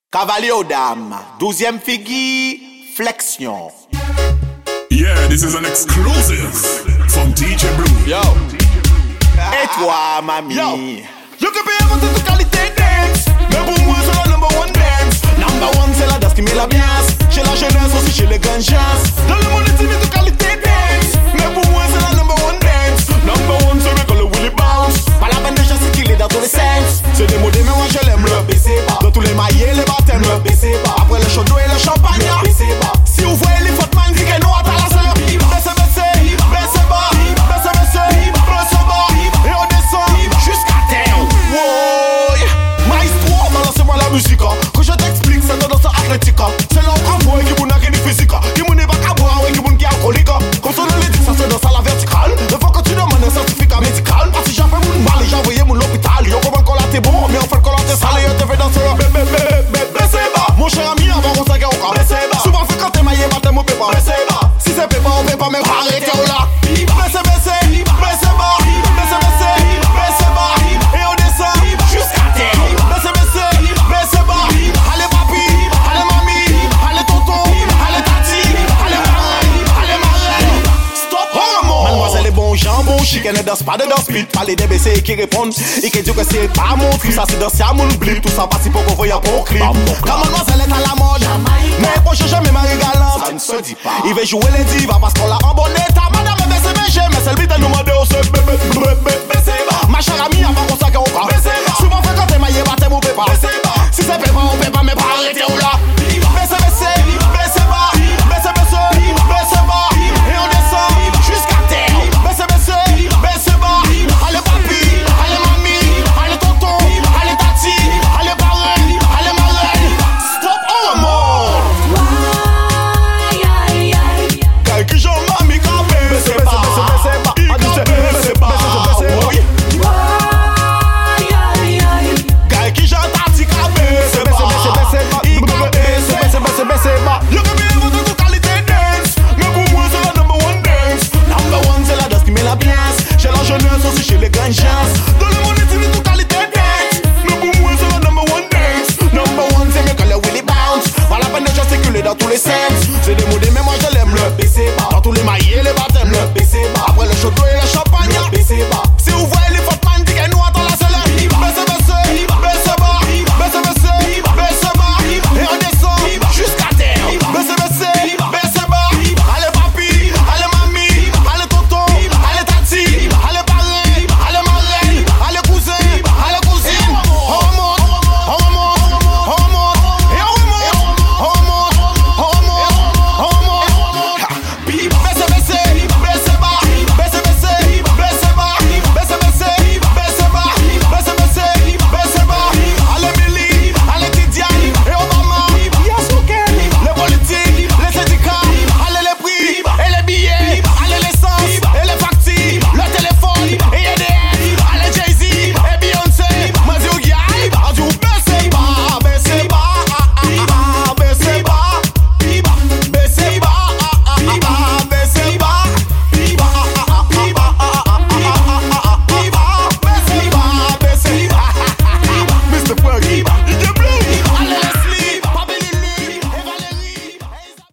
Cavalier aux dames, 12e figure, flexion. Yeah, this is an exclusive from DJ Blue. Yo. Et toi, mamie? Yo. Je peux payer pour toute qualité dance. Mais pour moi, c'est la number one dance. Number one, c'est la danse qui met la biance. Chez la jeunesse, aussi chez les ganjas. Dans le monde, c'est toute qualité dance. Mais pour moi, c'est la number one dance. Number one, c'est le Willy Bounce. Pas la peine de chasser qu'il est dans tous les sens. C'est des mots mais moi je l'aime. Le baissez pas. Dans tous les maillets, les baptêmes. Le baissez pas. Après le chaudron et le champagne. Le baissez pas. Si vous voyez les fautes man, que nous à ta la sœur. Baissez, baissez. Baissez bas. Baissez, baissez. Baissez bas. Et on descend jusqu'à terre. Wow. Maestro, balancez-moi la musique. Que je t'explique, c'est dans danse athlétique. C'est là où on voit qui vous n'a qu'une physique. Qui vous n'est pas qu'à boire et qui vous n'est alcoolique. Comme ça, on le dit, ça c'est dans la verticale. Il faut que tu demandes un certificat médical. Parce que j'ai fait mon mal et j'ai envoyé mon l'hôpital. Yo, comment qu'on l'a t'es bon, mais on fait qu'on l'a t'es salé. Yo, t'es fait danser. Baissez bas. Mon cher ami, avant qu'on s'en gagne. Baissez bas. Souvent, fait quand t'es maillé, bah t'es mon pépa. Baissez bas. Si c'est pépa, on pépa, mais pas arrêter au là. Baissez, baissez. Baissez bas. Baissez, baissez. Baissez bas. Et on descend jusqu'à terre. Baissez, baissez. Baissez bas. Allez, papi. Allez, mamie. Allez, tonton. Allez, tati. Allez, marraine. Allez, marraine. Stop. Mademoiselle est bon jambon. Chicken ne danse pas de danse beat. Parler des BC qui répondent. Et qui dit que c'est pas mon truc. Ça, c'est danser à mon blip. Tout ça participe pour qu'on voie un bon clip. La mademoiselle est à la mode. Mais pour chercher mes maris galantes. Ça ne se dit pas. Il veut jouer les divas parce qu'on l'a en bon état. Madame est BCBG, mais celle vite nous demande au se baissez bas. Ma chère amie, avant qu'on s'en encore. Souvent fait quand t'es maillé, bah t'es mon pépa. Si c'est pépa, on pépa, mais pas arrêter ou là. Baissez, baissez, baissez bas. Baissez, baissez, baissez bas. Et on descend jusqu'à terre. Baissez, baissez, baissez bas. Allez papi, allez mamie, allez tonton, allez tati, allez parraine, allez marraine. Stop, on remonte. Qui j'en mamie capé. Baissez pas, baissez pas. Baissez pas, oui. Gars qui j'en tati capé. Baissez pas. Je peux bien vous toute qualité dance. Mais pour moi c'est la number one dance. Number one c'est la danse qui met la biance. Chez la jeunesse aussi chez les ganjas. Dans le monde c'est toute qualité dance. Mais pour moi c'est la number one dance. Number one c'est mieux que le Willy Bounce. Pas la peine de gesticuler dans tous les sens.